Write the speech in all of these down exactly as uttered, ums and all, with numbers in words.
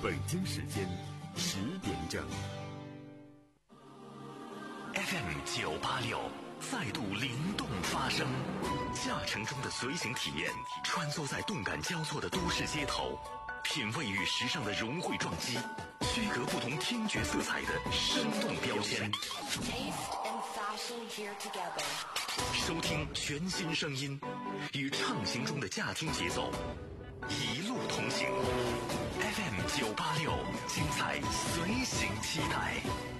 北京时间十点整。 F M 九八六再度灵动发声，驾乘中的随行体验，穿梭在动感交错的都市街头，品味与时尚的融汇撞击，区隔不同听觉色彩的生动标签。收听全新声音，与畅行中的驾听节奏，一路同行。F M 九八六，精彩随行期待。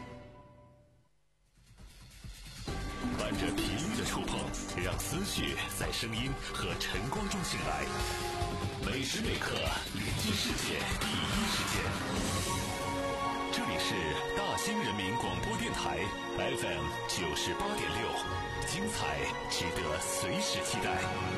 伴着频率的触碰，让思绪在声音和晨光中醒来。每时每刻，连接世界第一时间。这里是大兴人民广播电台 F M 九十八点六，精彩值得随时期待。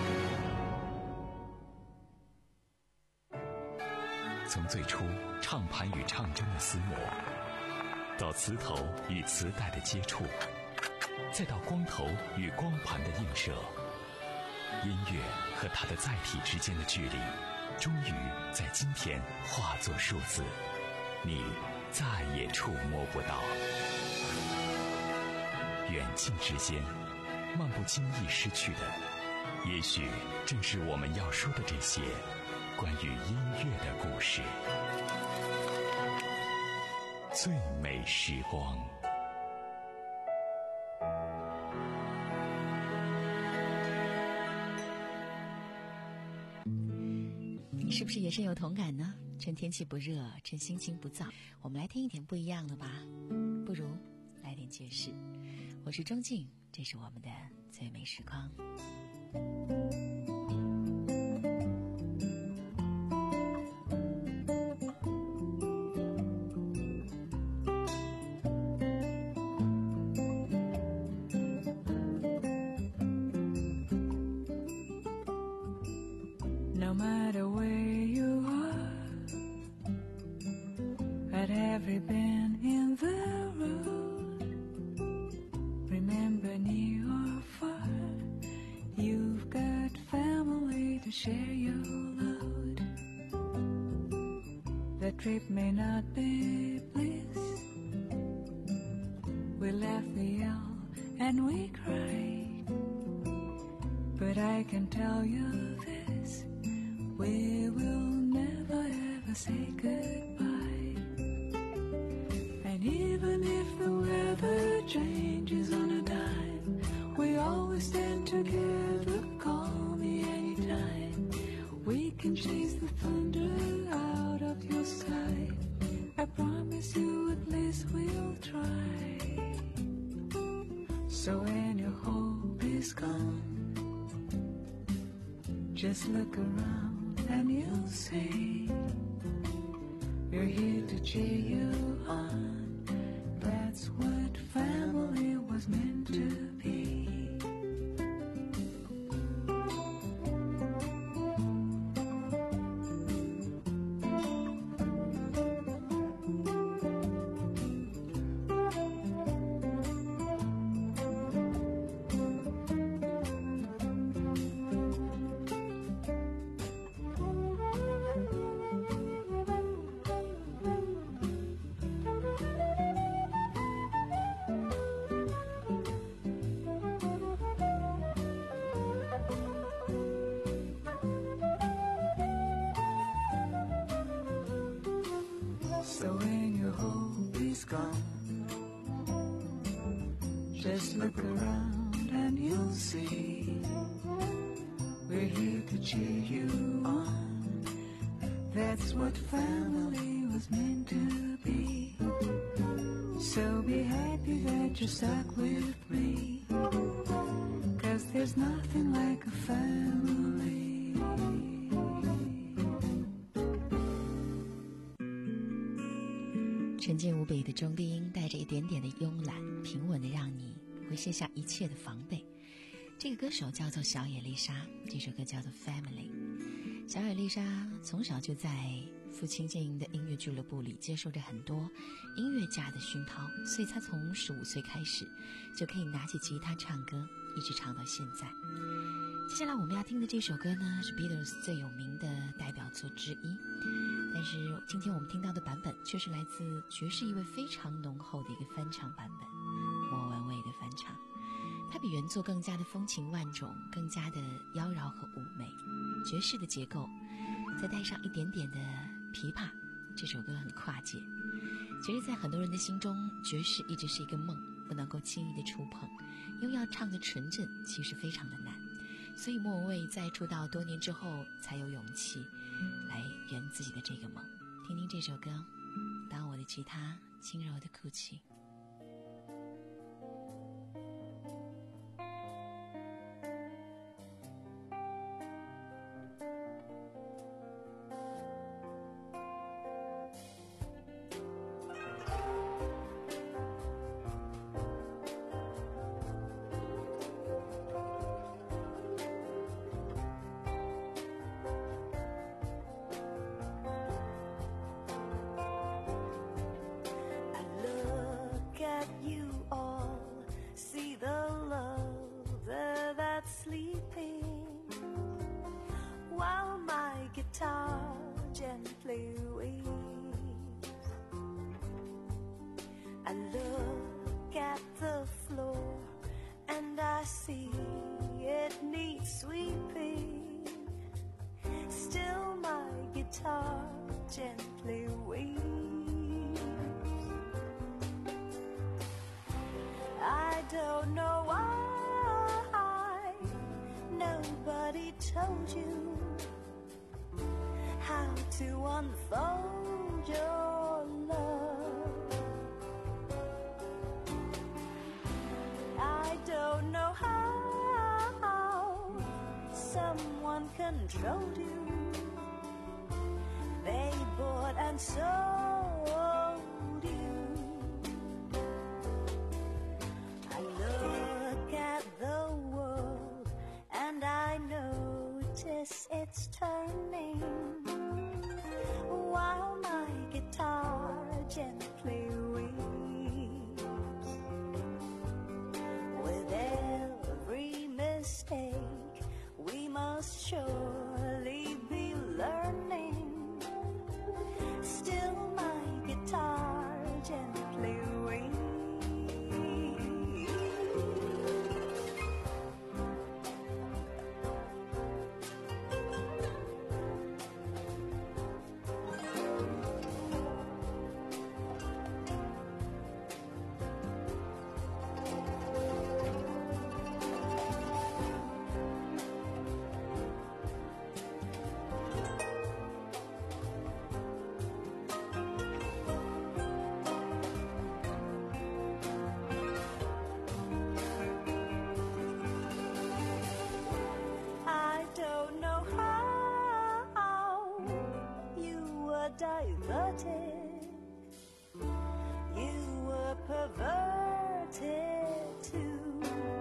从最初唱盘与唱针的厮磨，到磁头与磁带的接触，再到光头与光盘的映射，音乐和它的载体之间的距离，终于在今天化作数字，你再也触摸不到。远近之间，漫不经意失去的，也许正是我们要说的这些关于音乐的故事。最美时光。 你是不是也深有同感呢？趁天气不热，趁心情不躁，我们来听一点不一样的吧。不如来点爵士。我是钟静，这是我们的最美时光。 No matter where you are, at every bend in the road, remember near or far, you've got family to share your load. The trip may not be bliss, we laugh, we yell, and we cry, but I can tell you this, we will never ever say goodbye. And even if the weather changes on a dime, we always stand together, call me anytime. We can chase the thunder out of your sky, I promise you at least we'll try. So when your hope is gone, just look around and you'll see we're here to cheer you on. That's what family was meant to be. So when your hope is gone, just look around and you'll see we're here to cheer you on. That's what family was meant to be. So be happy that you're stuck with me, 'cause there's nothing like a family. 沉静无比的中低音带着一点点的慵懒，平稳的让你会卸下一切的防备。这个歌手叫做小野丽莎，这首歌叫做 Family。 小野丽莎从小就在父亲经营的音乐俱乐部里接受着很多音乐家的熏陶，所以她从十五岁开始就可以拿起吉他唱歌，一直唱到现在。接下来我们要听的这首歌呢，是 Beatles 最有名的代表作之一， 但是今天我们听到的版本却是来自爵士意味非常浓厚的一个翻唱版本，莫文蔚的翻唱。它比原作更加的风情万种，更加的妖娆和妩媚。爵士的结构再带上一点点的琵琶，这首歌很跨界。其实在很多人的心中，爵士一直是一个梦，不能够轻易的触碰，因为要唱得纯正其实非常的难。所以莫文蔚在出道多年之后才有勇气来圆自己的这个梦。听听这首歌，当我的吉他轻柔的哭泣。 Gently weeps. I don't know why nobody told you how to unfold your love. I don't know how someone controlled you. They bought and sold you. I look at the world and I notice it's turning while my guitar gently weeps. With every mistake we must surely be learning. Still my guitar gently weeps. Diverted, you were perverted too.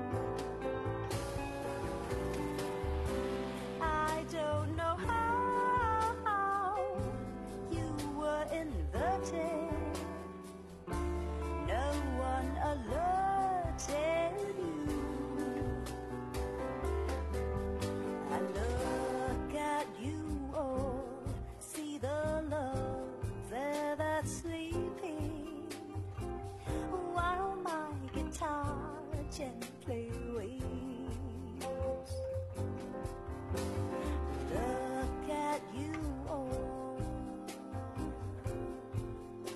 I don't know how you were inverted. No one alerted you. I look at you all, see the love there that's sleeping while my guitar gently weeps. Look at you all,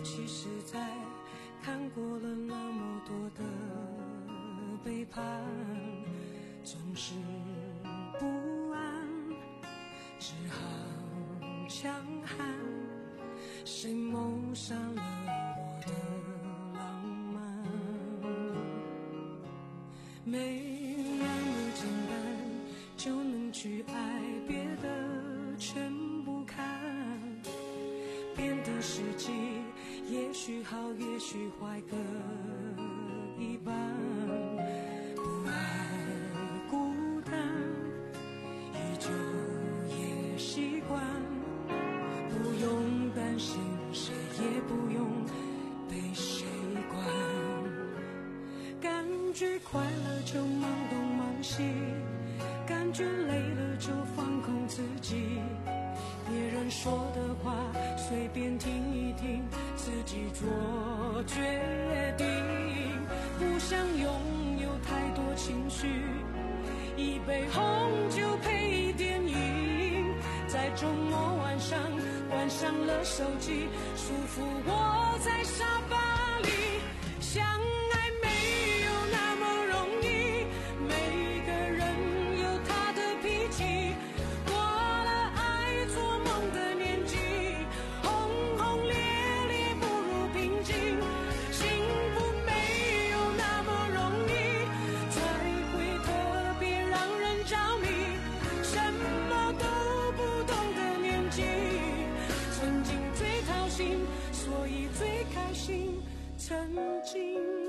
其实在看过了那么多的背叛，总是不安，只好强悍。谁谋杀了我的浪漫？没那么简单就能去爱，别的全不看。变的时机也许好也许坏各一半，不爱孤单依旧也习惯，不用担心谁也不用被谁管，感觉快乐就忙东忙西，感觉累了就放空自己，别人说的话随便听一听，自己做决定，不想拥有太多情绪，一杯红酒配电影，在周末晚上关上了手机，舒服窝在沙发里。相爱没有那么容易，每个人有他的脾气，过了爱做梦的年纪，轰轰烈烈不如平静，幸福没有那么容易，才会特别让人着迷，什么都不懂的年纪，曾经最掏心，所以最开心，曾经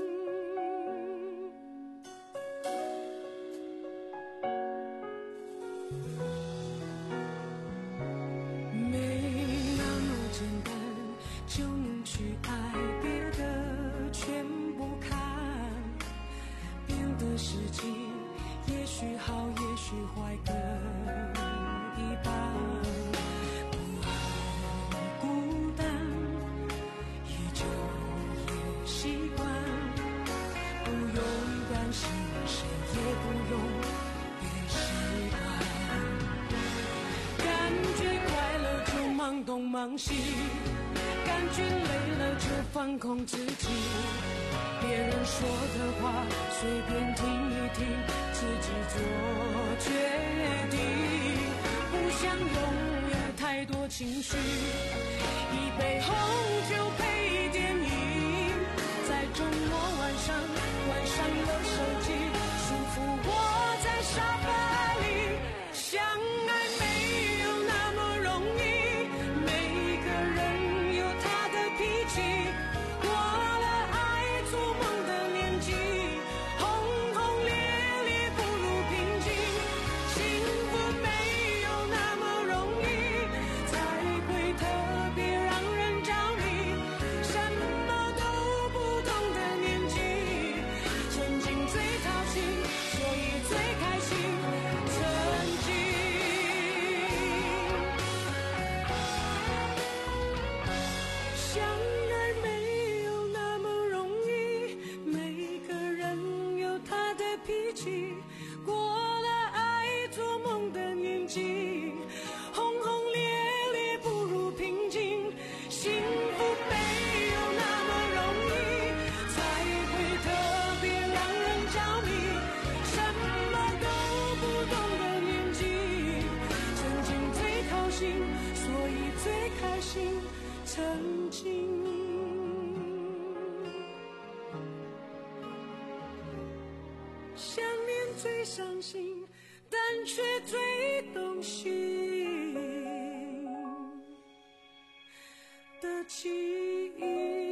没那么简单就能去爱，别的全不看，变的时机也许好也许坏各一半，不爱孤单依旧也习惯，不用担心谁也不用被谁管，感觉快乐就忙东忙西，感觉累了就放空自己，别人说的话随便听一听，自己做决定，不想拥有太多情绪，一杯红酒配电影，在周末晚上关上了手机，舒服窝在沙发里。相爱没有那么容易，每个人有他的脾气，过了爱做梦的年纪，轰轰烈烈不如平静，幸福没有那么容易，才会特别让人着迷，什么都不懂的年纪，曾经最掏心，所以最开心，曾经相爱没有那么容易，每个人有他的脾气，过了爱做梦的年纪，轰轰烈烈不如平静，幸福没有那么容易，才会特别让人着迷，什么都不懂的年纪，曾经最掏心，所以最开心，曾经想念最伤心，但却最动心的记忆。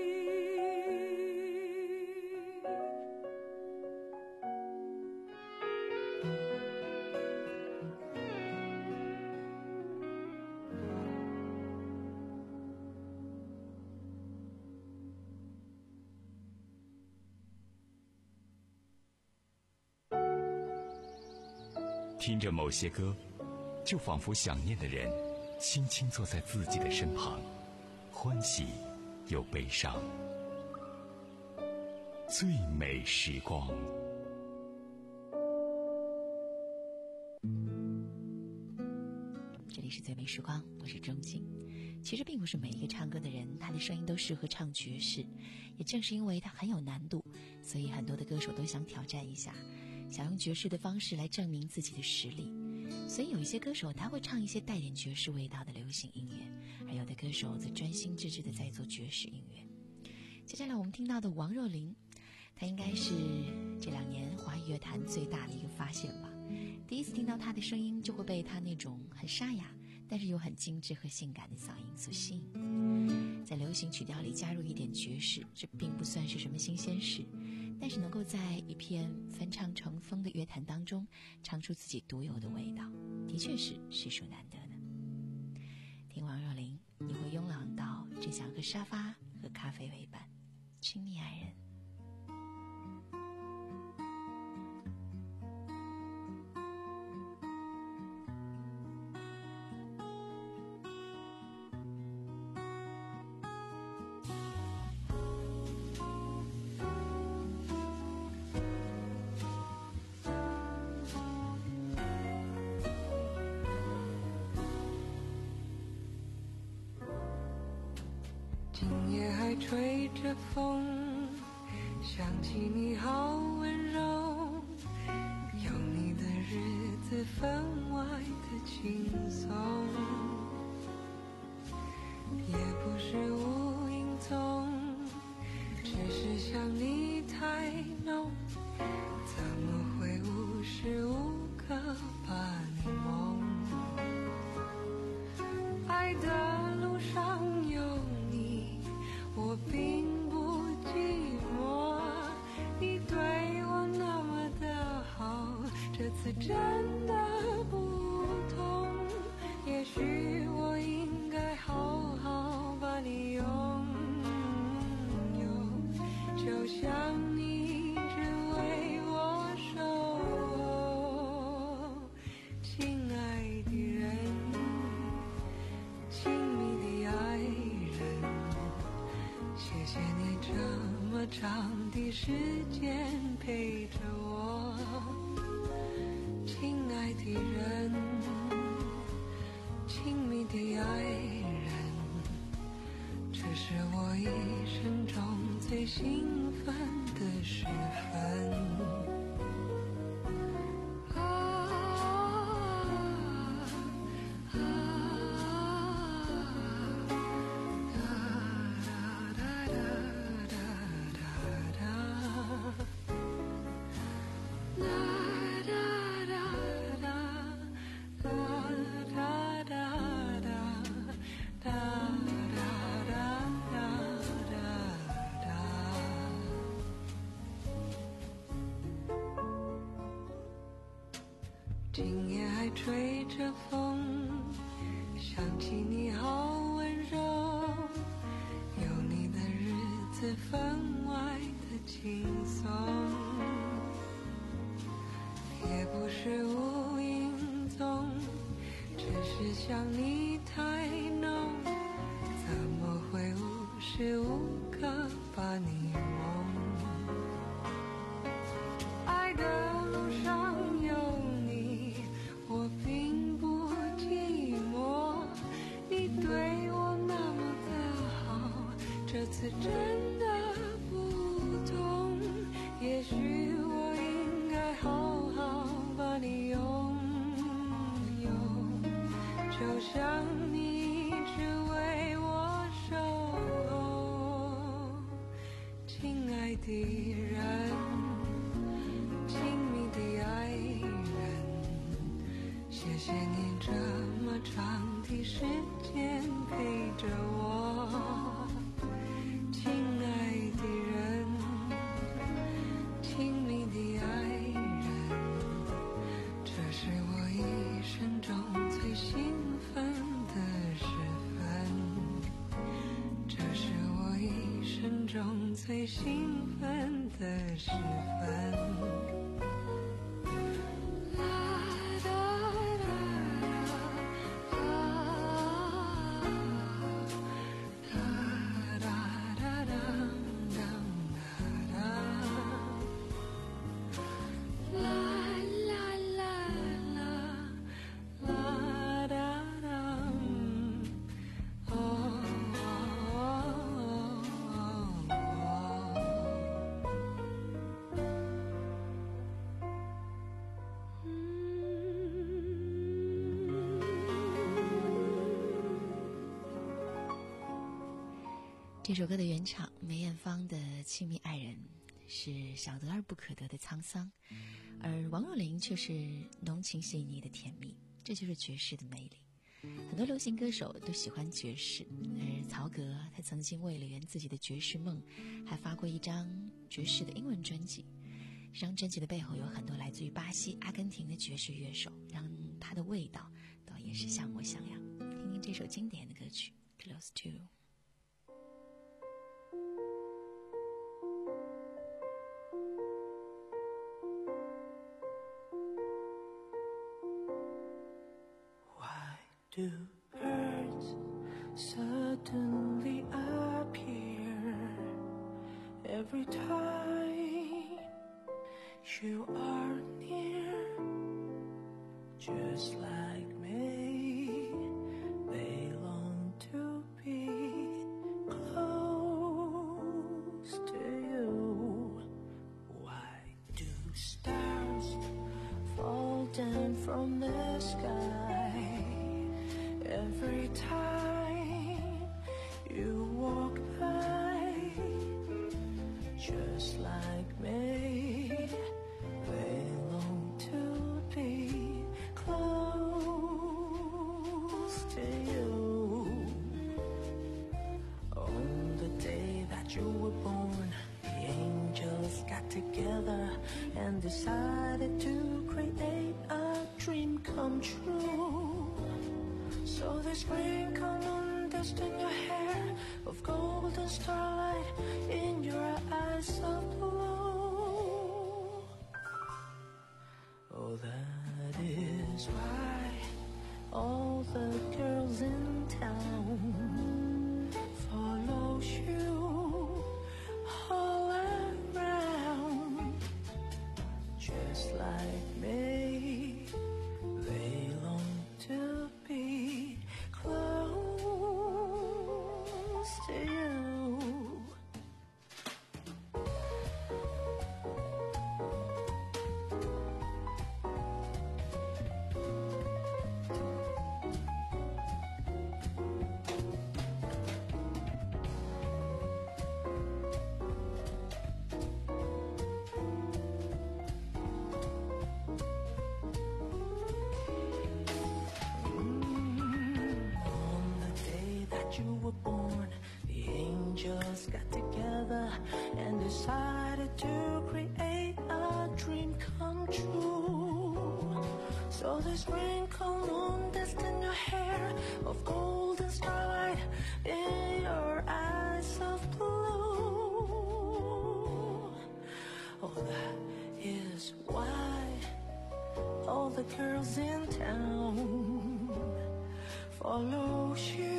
听着某些歌，就仿佛想念的人轻轻坐在自己的身旁，欢喜又悲伤。最美时光。 这里是最美时光，我是钟静。 其实并不是每一个唱歌的人他的声音都适合唱爵士，也正是因为它很有难度，所以很多的歌手都想挑战一下，想用爵士的方式来证明自己的实力。所以有一些歌手他会唱一些带点爵士味道的流行音乐，而有的歌手则专心致志地在做爵士音乐。接下来我们听到的王若琳，她应该是这两年华语乐坛最大的一个发现吧。第一次听到她的声音，就会被她那种很沙哑但是又很精致和性感的嗓音所吸引。在流行曲调里加入一点爵士，这并不算是什么新鲜事，但是能够在一片分唱成风的乐坛当中唱出自己独有的味道，的确是实属难得的。听王若琳，你会慵懒到只想和沙发和咖啡为伴。亲密爱人， 今夜还吹着风，想起你好温柔，有你的日子分外的轻松，也不是无影踪，只是想你太浓，怎么会无时无刻把你梦？爱的路上有我并不寂寞，你对我那么的好，这次真的不同。也许我应该好好把你拥有，就像你只为我守候。亲爱的人，亲密的爱人，谢谢你这么长的时间陪着我，亲爱的人，亲密的爱人，这是我一生中最兴奋的时分。今夜还吹着风，想起你好温柔，有你的日子分外的轻松，也不是无影踪，只是想你太浓，怎么会无时无刻把你梦？爱的路上有你，我并不寂寞，你对我那么的好，这次真的不同。也许我应该好好把你拥有，就像你只为我守候。亲爱的人，亲密的爱人，谢谢你这么长的时间陪着我。亲爱的人，亲密的爱人，这是我一生中最兴奋的时分，这是我一生中最兴奋的时分。Oh 这首歌的原唱梅艳芳的《亲密爱人》是小得而不可得的沧桑，而王若琳却是浓情细腻的甜蜜，这就是爵士的魅力。很多流行歌手都喜欢爵士，而曹格他曾经为了圆自己的爵士梦，还发过一张爵士的英文专辑。这张专辑的背后有很多来自于巴西、阿根廷的爵士乐手，让他的味道倒也是像模像样。听听这首经典的歌曲《Close to》。 Do birds suddenly appear every time you are near? Just like me, they long to be close to you. Why do stars fall down from the sky?Every time you walk by, just like me, they long to be close to you. On the day that you were born, the angels got together and decided to create a dream come true.So they sprinkle on dust in your hair of golden starlight in your eyes of blue. Oh, that is why all the girls in town follow you all around. Just like me, they long to be close to you. You were born, the angels got together and decided to create a dream come true. So they sprinkle on dust in your hair of golden starlight in your eyes of blue. Oh, that is why all the girls in town follow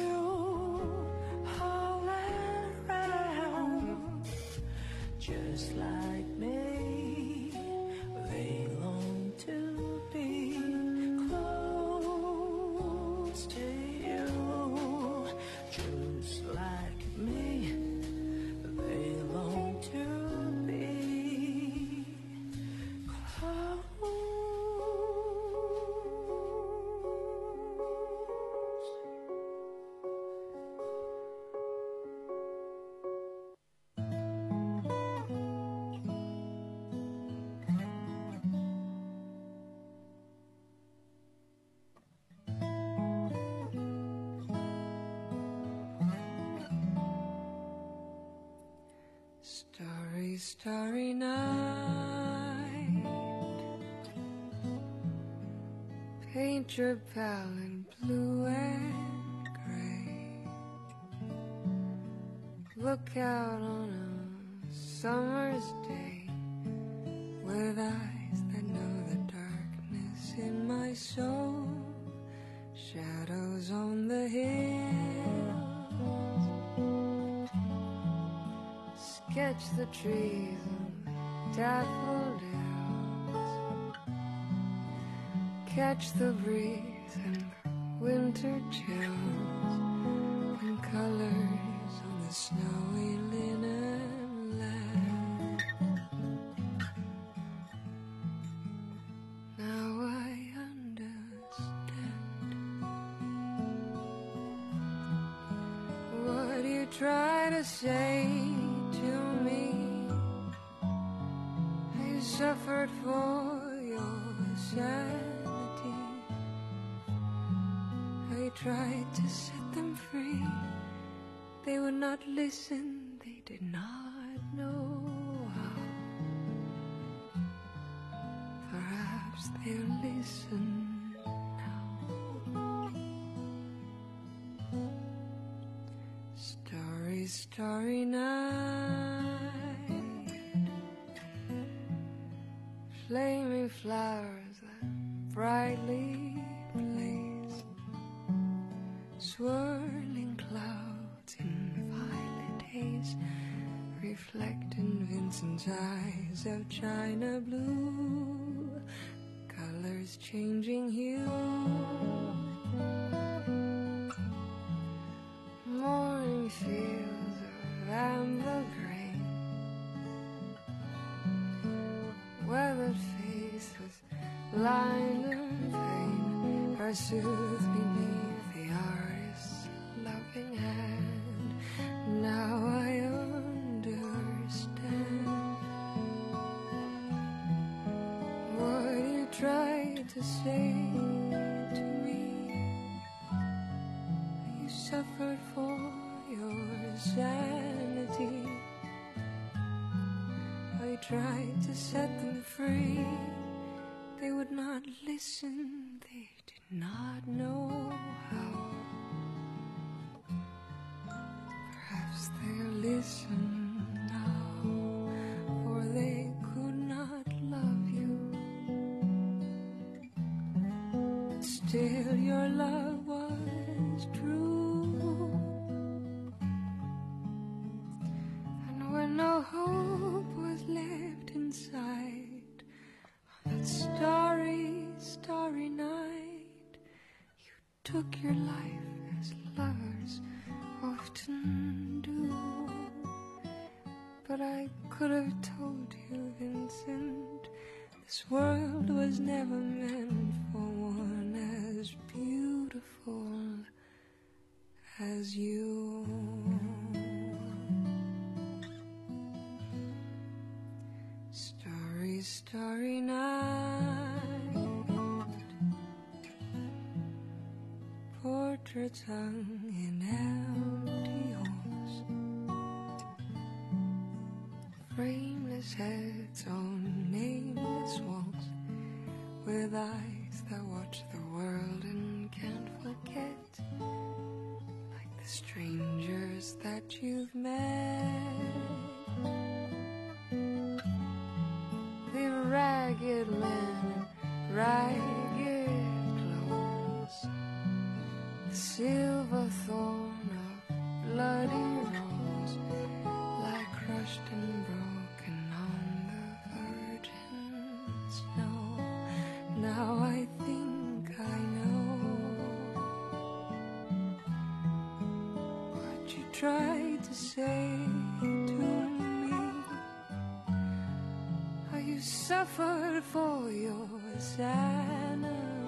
you.All around, just like me, they long to be close to you. Just like me, they long to be close.Starry, starry night, paint your palette blue and gray. Look out on a summer's day with eyes that know the darkness in my soul. Shadows on the hills.Sketch the trees and daffodils. Catch the breeze and winter chills and colors on the snowy linen land. Now I understand what you try to say to me you suffered for your sanity. I tried to set them free. They would not listen, they did not know how. Perhaps they'll listen now. Starry, starry night, flaming flowers that brightly blaze, swirling clouds in violet haze, reflecting Vincent's eyes of china blue, colors changing hue. Morning fields of amber grain, weathered face with line and vein, are soothed beneath the artist's loving hand. Now I understand what you tried to say to me. You suffered for your sanity. I tried to set them free. They would not listen, they did not know how. Perhaps they'll listen now, for they could not love you. But still your love was true. And when no hope was left inside, on that starry, starry night, you took your life as lovers often do. But I could have told you, Vincent, this world was never meant for one as beautiful as you. Starry, starry night, portraits hung in empty halls, frameless heads on nameless walls, with eyes that watch the world and can't forget, like the strangers that you've met. The ragged men in ragged clothes, the silver thorn of bloody rose, lie crushed and broken on the virgin snow. Now I think I know what you tried to say to me. You suffered for your sanity.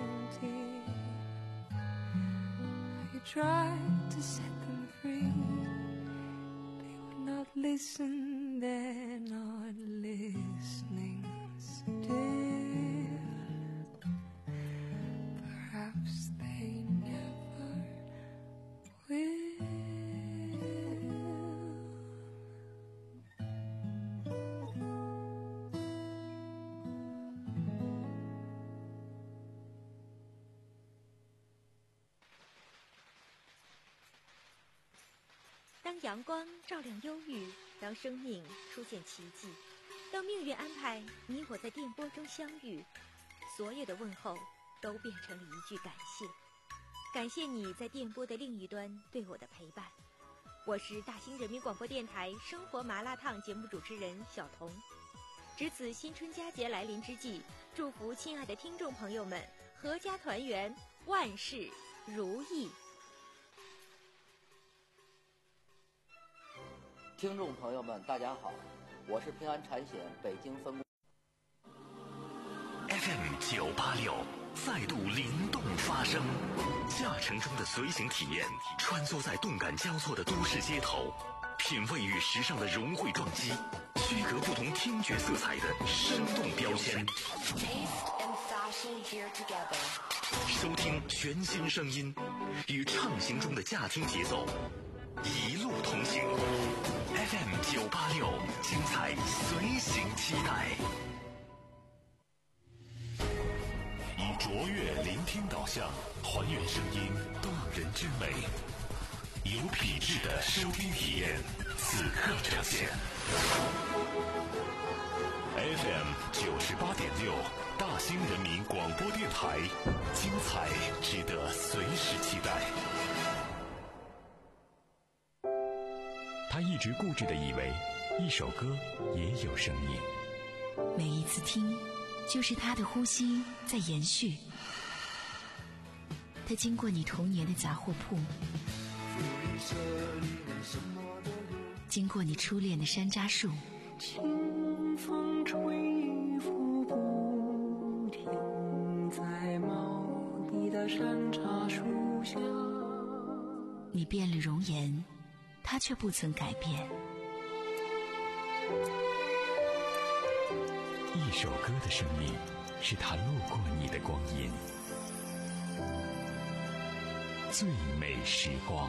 You tried to set them free. They would not listen, they're not listening still. Perhaps they never will. 当阳光照亮忧郁，当生命出现奇迹，当命运安排你我在电波中相遇，所有的问候都变成了一句感谢。感谢你在电波的另一端对我的陪伴。我是大兴人民广播电台生活麻辣烫节目主持人小彤。值此新春佳节来临之际，祝福亲爱的听众朋友们阖家团圆，万事如意。 听众朋友们大家好，我是平安产险北京分公 F M 九八六再度灵动发声，驾乘中的随行体验，穿梭在动感交错的都市街头，品味与时尚的融汇撞击，区隔不同听觉色彩的生动标签。收听全新声音，与畅行中的驾听节奏，一路同行。F M 九八六，精彩随行期待。以卓越聆听导向，还原声音动人之美，有品质的收听体验，此刻呈现。F M 九十八点六，大兴人民广播电台，精彩值得随时期待。他一直固执地以为，一首歌也有生命。 每一次听，就是他的呼吸在延续。他经过你童年的杂货铺，经过你初恋的山楂树， 清风吹拂不停，在茂密的山茶树下。 你变了容颜，他却不曾改变。 一首歌的生命，是他路过你的光阴。最美时光。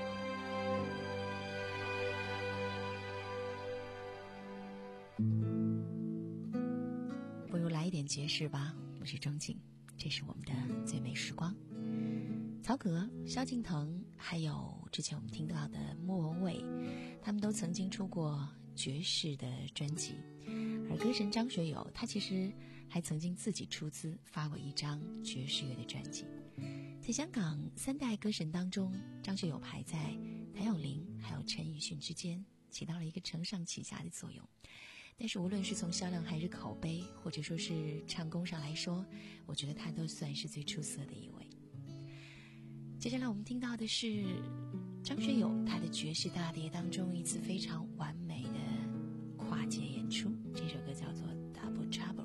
不如来一点爵士吧，我是钟景，这是我们的最美时光。曹格、萧敬腾，还有之前我们听到的莫文蔚，他们都曾经出过爵士的专辑。而歌神张学友，他其实还曾经自己出资发过一张爵士乐的专辑。在香港三代歌神当中，张学友排在谭咏麟还有陈奕迅之间，起到了一个承上启下的作用。但是无论是从销量还是口碑，或者说是唱功上来说，我觉得他都算是最出色的一位。接下来我们听到的是张学友他的爵士大碟当中一次非常完美的跨界演出，这首歌叫做 Double Trouble。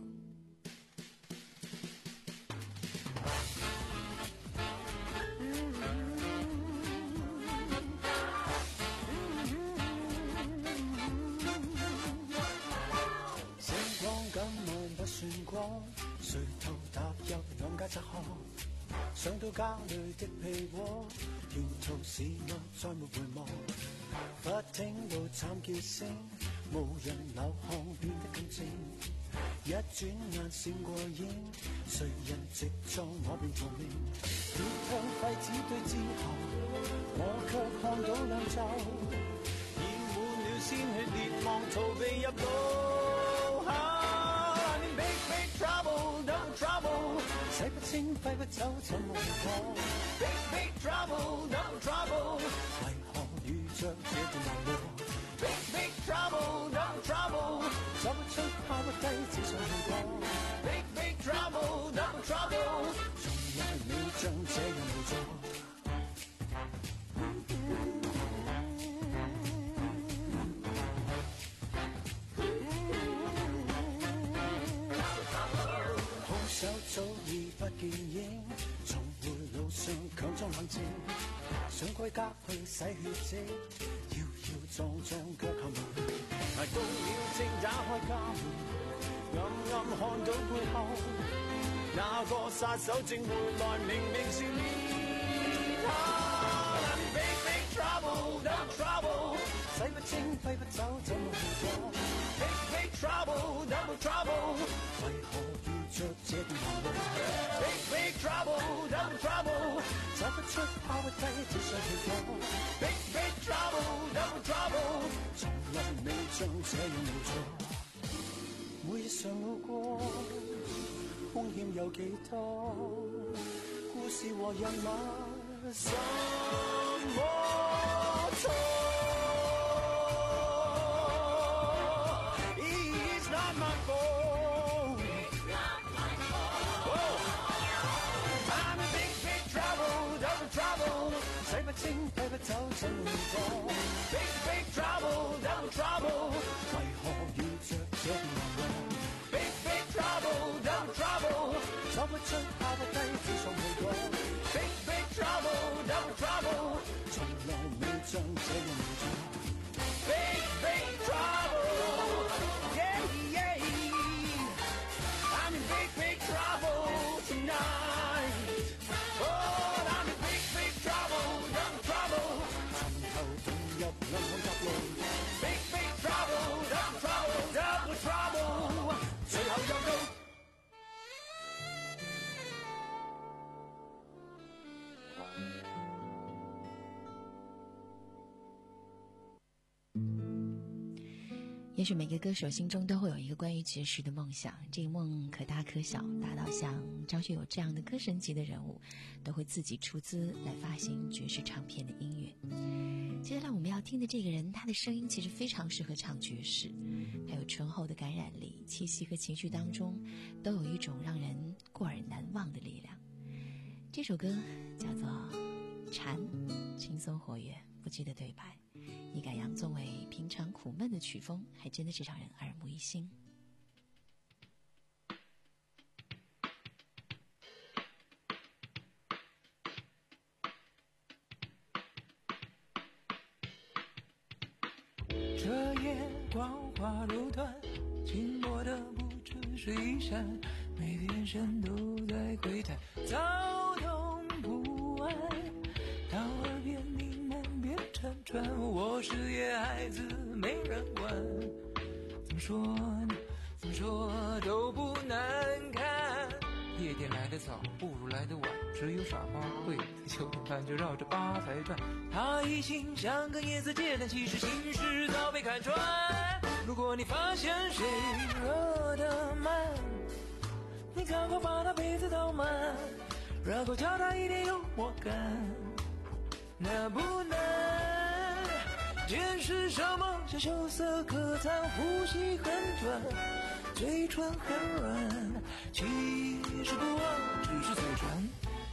算過，垂頭踏入兩街窄巷，上到家裏的被窩，沿途是我再沒回望，不聽到慘叫聲，無人流汗變得更靜，一轉眼閃過煙，誰人直撞我便逃命，別向廢紙堆之後，我卻看到兩袖，染滿了鮮血烈望，逃避入腦海。Trouble， 洗不清揮不走怎夢講 Big big trouble double trouble， 為何遇着這段難過 Big big trouble double trouble， 走不出拋不低只想去講 Big big trouble double trouble， 從來未像這樣無助。手早已不見影，重回路上強裝冷靜，想歸家去洗血跡，搖搖撞撞腳後門，捱到了正打開家門，暗暗看到背後那個殺手正回來，明明是你他。Big big trouble double trouble， 洗不清揮不走怎麼講 Big big trouble double trouble， 為何着這段難路 Big big trouble double trouble， 找不出拋不低只想去講 Big big trouble double trouble， 從來未像這樣無助，每日常路過風險有幾多，故事和人物什麼錯？It's not my fault，洗不清揮不走怎會講 Big big trouble double trouble， 為何遇着這段難路 Big big trouble double trouble， 我可以接受每个 Big big trouble double trouble 從來未像這樣無助 Big big trouble yeah yeah I'm in big big trouble tonight Oh I'm in big big trouble double trouble 從頭踏入兩行夾路 Big big trouble double trouble double trouble 最後又到也许每个歌手心中都会有一个关于爵士的梦想，这个梦可大可小，大到像张学友这样的歌神级的人物都会自己出资来发行爵士唱片的音乐。接下来我们要听的这个人，他的声音其实非常适合唱爵士，还有醇厚的感染力，气息和情绪当中都有一种让人过耳难忘的力量。这首歌叫做《蝉》，轻松活跃，不记得对白，一改杨宗纬平常苦闷的曲风，还真的是让人耳目一新。 这夜光华如断，静默的不只是一闪，每个眼神都在窥探，躁动不安，到耳边呢喃变辗转，我是野孩子没人管，怎么说呢怎么说都不难看，夜店来得早不如来得晚，只有傻瓜会在九点半就绕着吧台转，他一心想跟夜色借但其实心事早被看穿，如果你发现谁热得慢，你赶快把他杯子倒满，然后教他一点幽默感，那不难，见识什么叫羞涩可餐，呼吸很短，嘴唇很软，其实不忘只是嘴馋，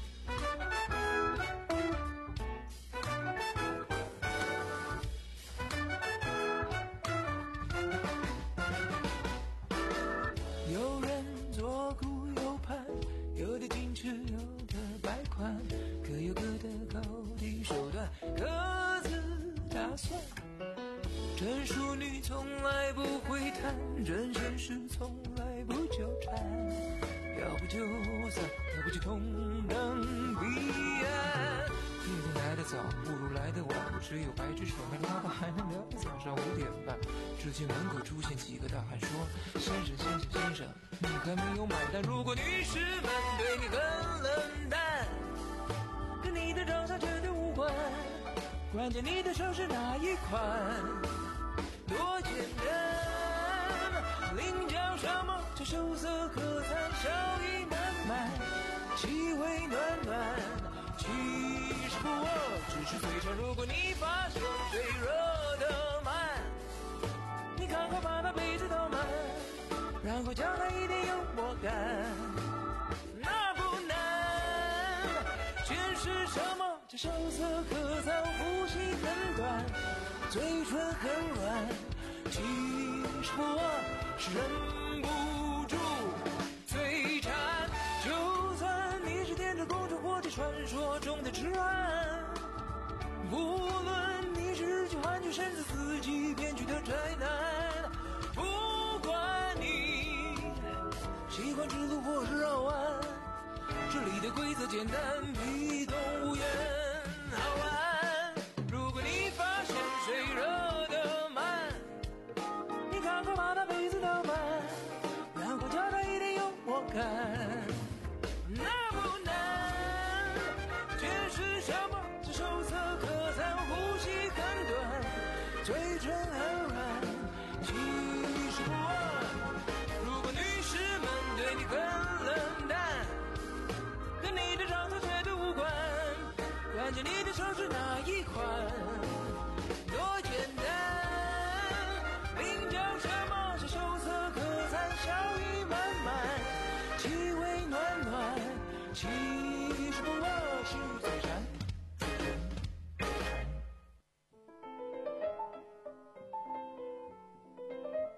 有人左顾右盼，有的矜持有的摆款，各有各的高低手段，各自打算，真淑女从来不会谈，真现实从来不纠缠，要不就散，要不就同等彼岸，夜店来得早不如来得晚，只有白纸手没拉到还能聊到早上五点半，只见门口出现几个大汉说，先生先生先生你还没有买单，如果女士们对你很冷淡，跟你的长相绝对无关，关键你的手是哪一款，多简单，领教什么叫羞涩可餐，笑意满满，气味暖暖，其实不过只是嘴馋，如果你发现水热得慢，你赶快把那杯子倒满，然后教他一点幽默感，那不难，见识什么叫羞涩可餐，呼吸很短，嘴唇很软，其实不过是忍不住嘴馋，就算你是天之公主或者传说中的痴汉，无论你是日剧韩剧甚至四季编剧的宅男，不管你喜欢直路或是绕弯，这里的规则简单，比动物园好玩，如果你发现水热得慢，你赶快把他杯子倒满，然后教他一点幽默感，那不难，见识什么叫羞涩可餐，呼吸很短，嘴唇很软，其实不过，如果女士们对你很冷淡，跟你的长相绝对无关，关键你的手是哪一款，多简单，领教什么是羞涩可餐，笑意满满，气味暖暖，其实不过是嘴馋。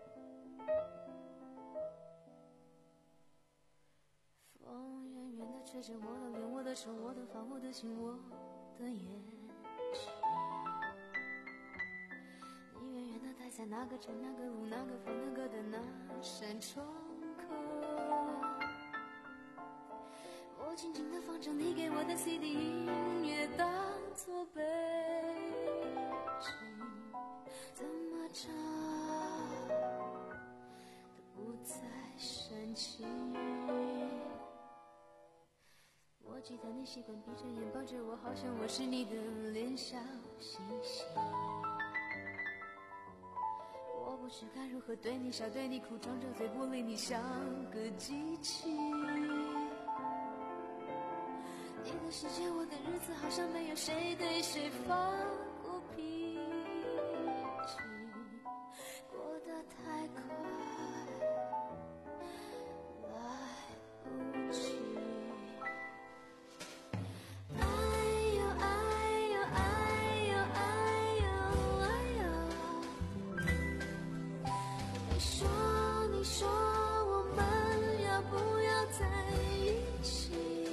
风远远地吹视线，我的脸，我的手，我的发，我的心，我的眼睛。你远远的待在那个城，那个路，那个房，那个的那扇窗口。我静静地放着你给我的 C D 音乐，当作背景，怎么唱都不再煽情。我记得你习惯闭着眼抱着我，好像我是你的脸小星星。我不知该如何对你笑对你哭，张着嘴不理你，像个机器。你的世界我的日子，好像没有谁对谁发过脾气，过得太快来不及。哎呦哎呦哎呦哎呦哎呦，你说你说我们要不要在一起？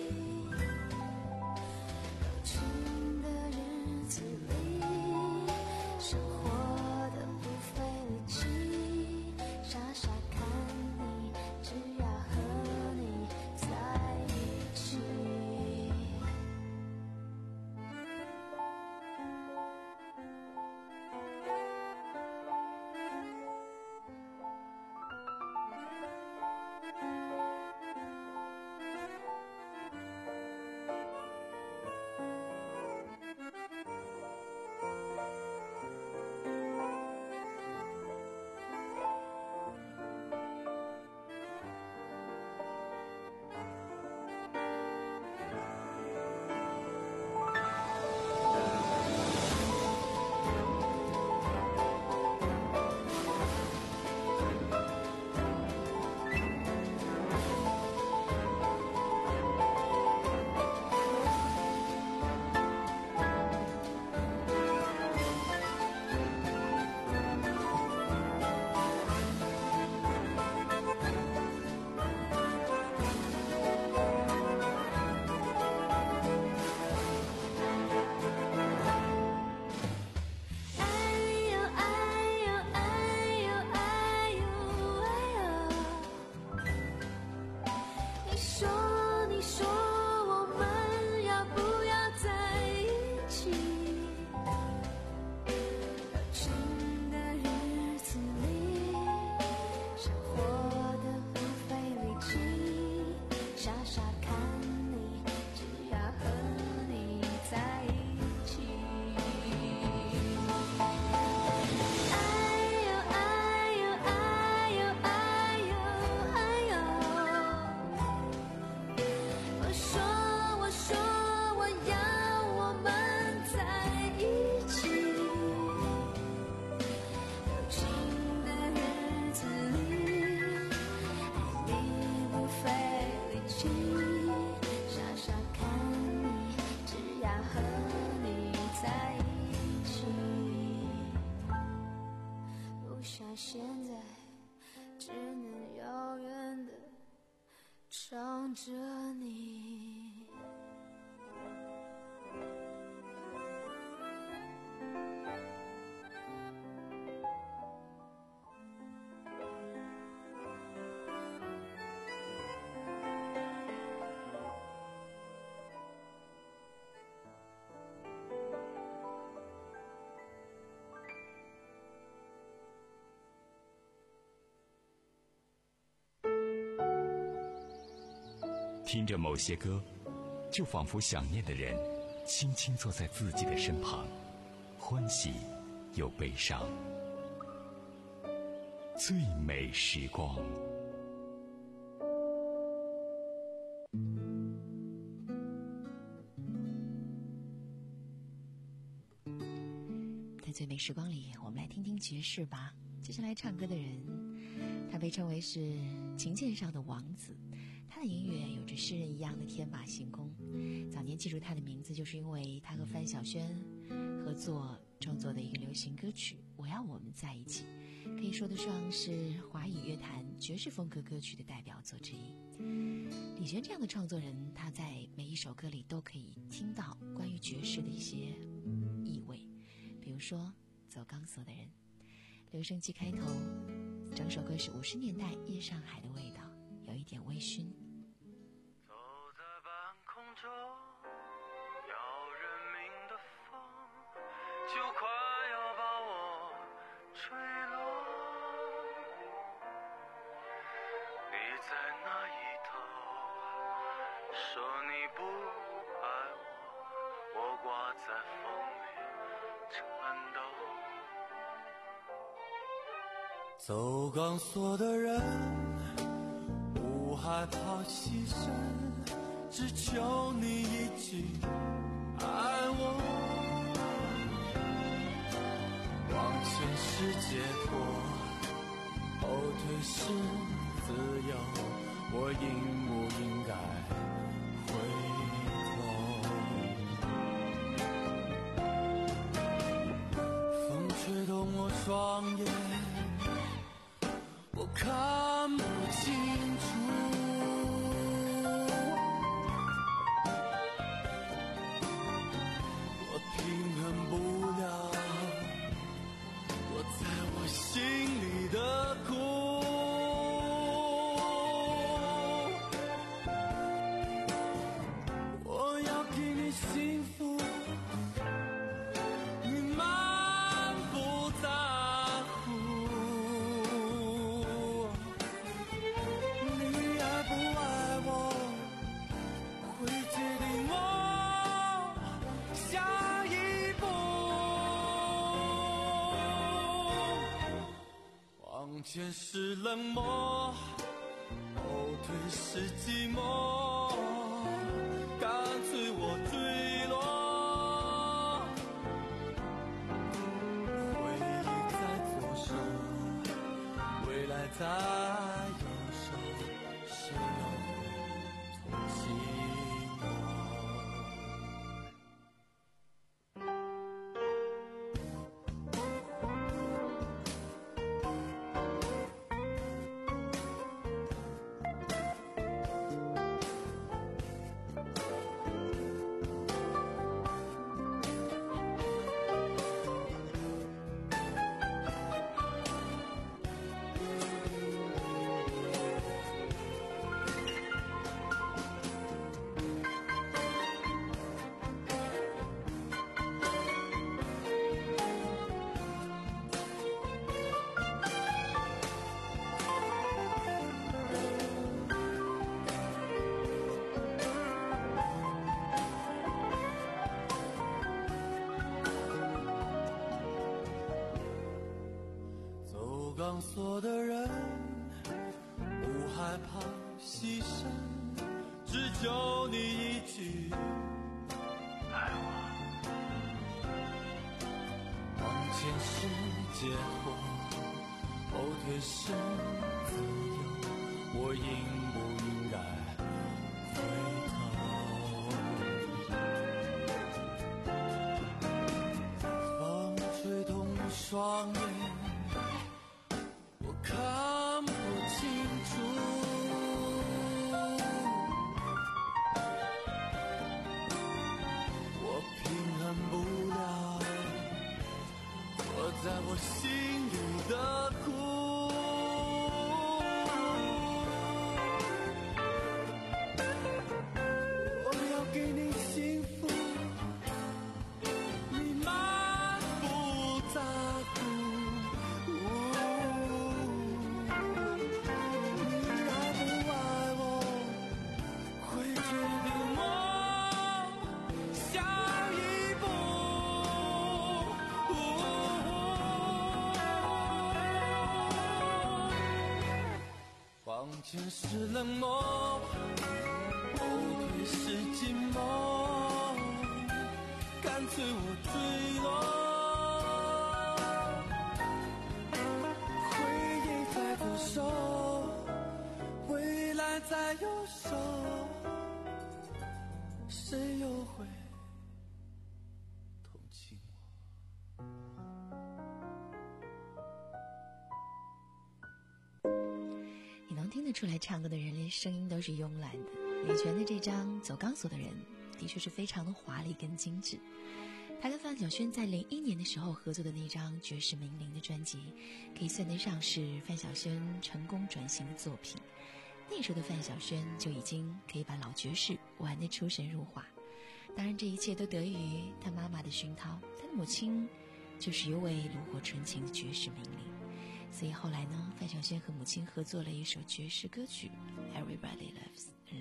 想着你。 听着某些歌，就仿佛想念的人轻轻坐在自己的身旁，欢喜又悲伤。最美时光。 在最美时光里，我们来听听爵士吧。接下来唱歌的人，他被称为是琴键上的王子，他的音乐有着诗人一样的天马行空。早年记住他的名字，就是因为他和范晓萱合作创作的一个流行歌曲《我要我们在一起》。 可以说得上是华语乐坛爵士风格歌曲的代表作之一。李泉这样的创作人，他在每一首歌里都可以听到关于爵士的一些意味，比如说走钢索的人，留声机开头，整首歌是五十年代夜上海的味道，有一点微醺。 走在半空中，要人命的风就快要把我吹落。你在那一头说你不爱我，我挂在风里颤抖。走钢索的人不害怕牺牲，只求你一句爱我。往前是解脱，后退是自由，我应不应该回头？风吹动我双眼，我看不清楚，我平衡不了我在我心里的苦。我要给你幸福，你满不在乎。你爱不爱我，会决定我下一步。往前是冷漠，后退是寂寞，干脆我坠落。回忆在左手，未来在右手，谁又同情我？走钢索的人不害怕牺牲，只求你一句爱我。往前是解脱，后退是自由，我应不应该回头？风吹动双眼，我看不清楚，我平衡不了我在我心里的苦。我要给你幸福，你满不在乎。往前是冷漠，后退是寂寞，干脆我坠落。回忆在左手，未来在右手，谁又会同情我？ 得出来唱歌的人连声音都是慵懒的。李泉的这张走钢索的人的确是非常的华丽跟精致。他跟范晓萱在零一年的时候合作的那张爵士名伶的专辑，可以算得上是范晓萱成功转型的作品。那时候的范晓萱就已经可以把老爵士玩得出神入化。当然这一切都得益于他妈妈的熏陶，他的母亲就是一位炉火纯青的爵士名伶。所以后来呢，范晓萱和母亲合作了一首爵士歌曲 Everybody Loves a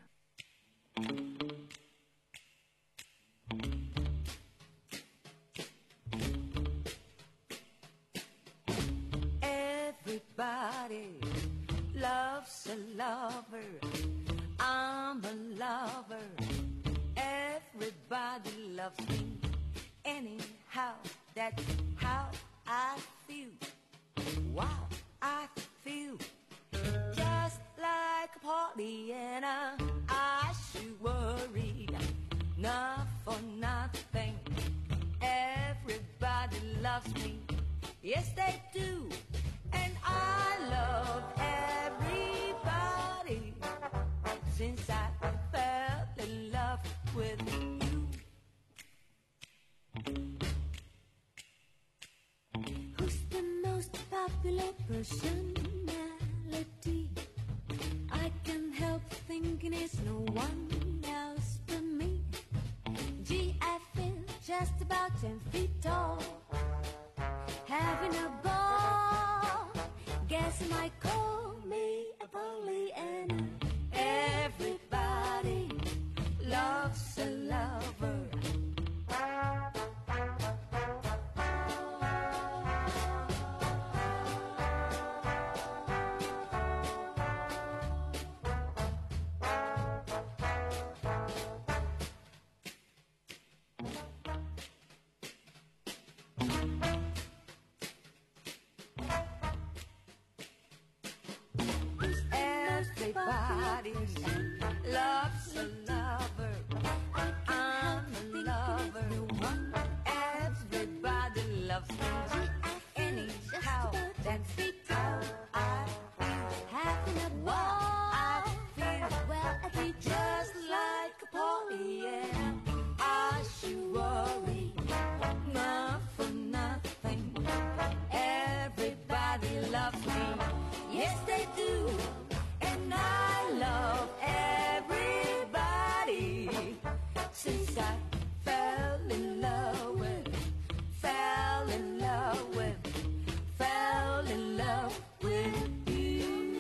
Lover。Everybody loves a lover. I'm a lover. Everybody loves me. Anyhow, that's how I feel. Wow, I feel just like a Pollyanna. I should worry, not for nothing. Everybody loves me. Yes, they do. And I love everybody since I fell in love with you. Who's the most popular personality? I can't help thinking it's no one else but me. Gee, I feel just about ten feet tall, having a ball. Guess you might call me a Pollyanna. Everybody loves a lover. Everybody loves a lover. I'm a lover. Everybody loves me. Anyhow, that's how I feel. Having a Wow, I feel well, I feel just like a Pollyanna. I should worry, not for nothing. Everybody loves me. Yes, they do. And I love everybody since I fell in love with, fell in love with, fell in love with you.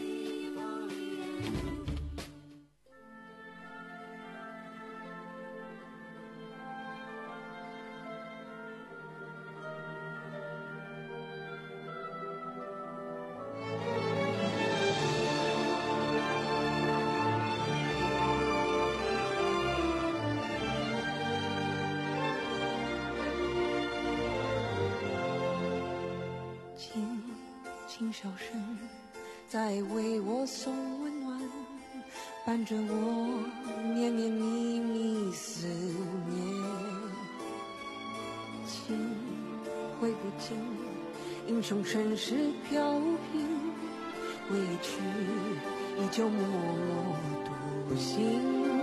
轻笑声在为我送温暖，伴着我绵绵密密思念。情会不尽，英雄盛世飘萍，委屈依旧默默独行。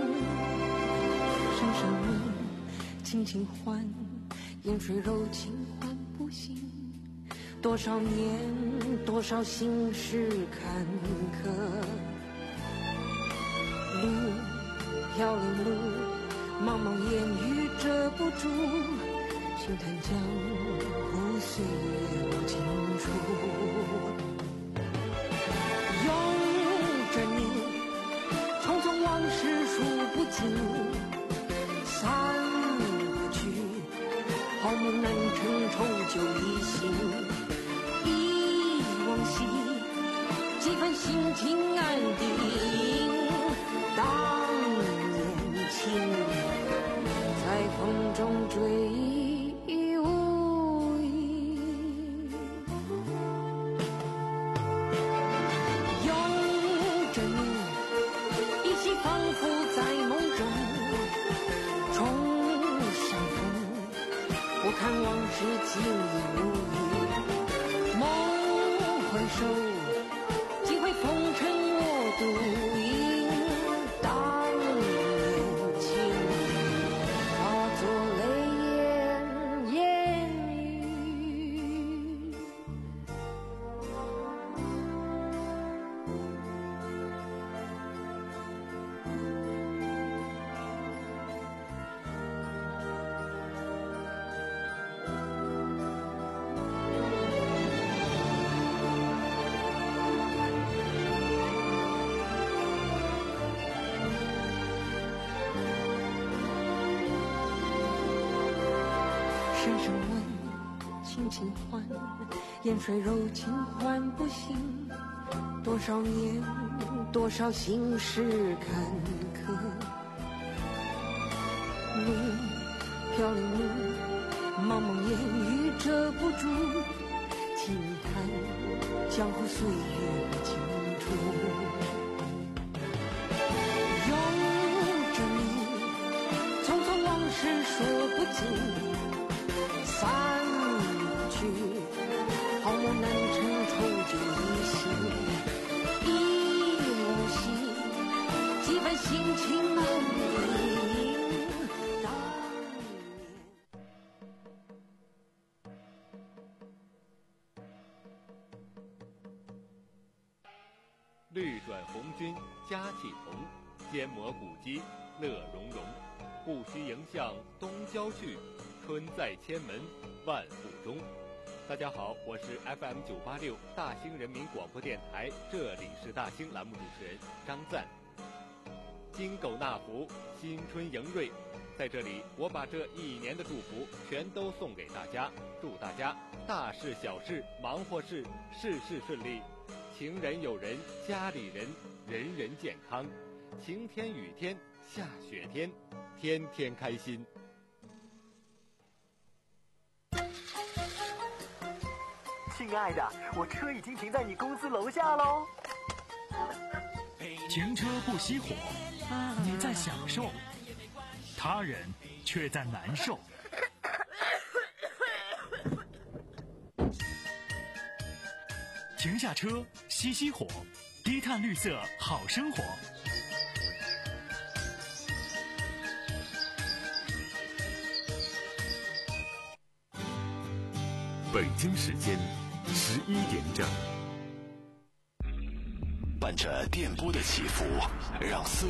声声问，轻轻唤，烟水柔情唤不醒。多少年，多少心事坎坷，路飘零路，茫茫烟雨遮不住，轻叹江湖岁月无尽处。拥着你，匆匆往事数不尽，散不去，好梦难成，愁酒一醒。几分心情安定，当年情在风中追无影，拥着你，依稀仿佛在梦中。重山峰，我看往事尽无语，梦回首。风尘我声声问，轻轻唤，烟水柔情唤不醒。多少年，多少心事坎坷。路，飘零路，茫茫烟雨遮不住。轻叹江湖岁月不清楚。有着你，匆匆往事说不尽。散去，好梦难成，愁酒一醒。一幕戏，几分心情难明。当年。 绿转红军佳气同，坚磨古肌乐融融。不须迎向东郊去，春在千门万户中。大家好，我是 F M 九八六大兴人民广播电台，这里是大兴栏目主持人张赞。金狗纳福，新春迎瑞，在这里我把这一年的祝福全都送给大家，祝大家大事小事忙活事事事顺利，情人友人家里人人人健康，晴天雨天下雪天，天天开心。 亲爱的，我车已经停在你公司楼下喽。 停车不熄火，你在享受，他人却在难受。停下车，熄熄火，低碳绿色好生活。 北京时间十一点整。 伴着电波的起伏，让思